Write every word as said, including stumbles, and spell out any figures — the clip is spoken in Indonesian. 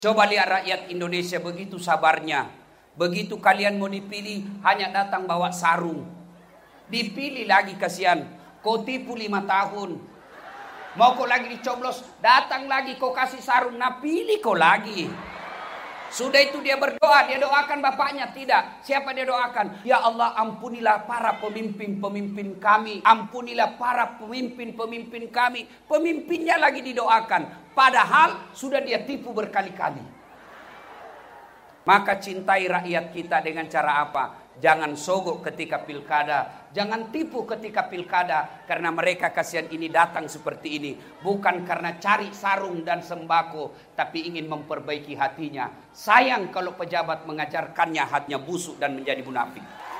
Coba lihat rakyat Indonesia begitu sabarnya. Begitu kalian mau dipilih hanya datang bawa sarung. Dipilih lagi kasihan. Kau tipu lima tahun. Mau kau lagi dicoblos, datang lagi kau kasih sarung. Nah pilih kau lagi. Sudah itu dia berdoa, dia doakan bapaknya. Tidak, siapa dia doakan? Ya Allah, ampunilah para pemimpin-pemimpin kami. Ampunilah para pemimpin-pemimpin kami. Pemimpinnya lagi didoakan. Padahal sudah dia tipu berkali-kali. Maka cintai rakyat kita dengan cara apa? Jangan sogok ketika pilkada. Jangan tipu ketika pilkada. Karena mereka kasihan ini datang seperti ini. Bukan karena cari sarung dan sembako. Tapi ingin memperbaiki hatinya. Sayang kalau pejabat mengajarkannya hatinya busuk dan menjadi munafik.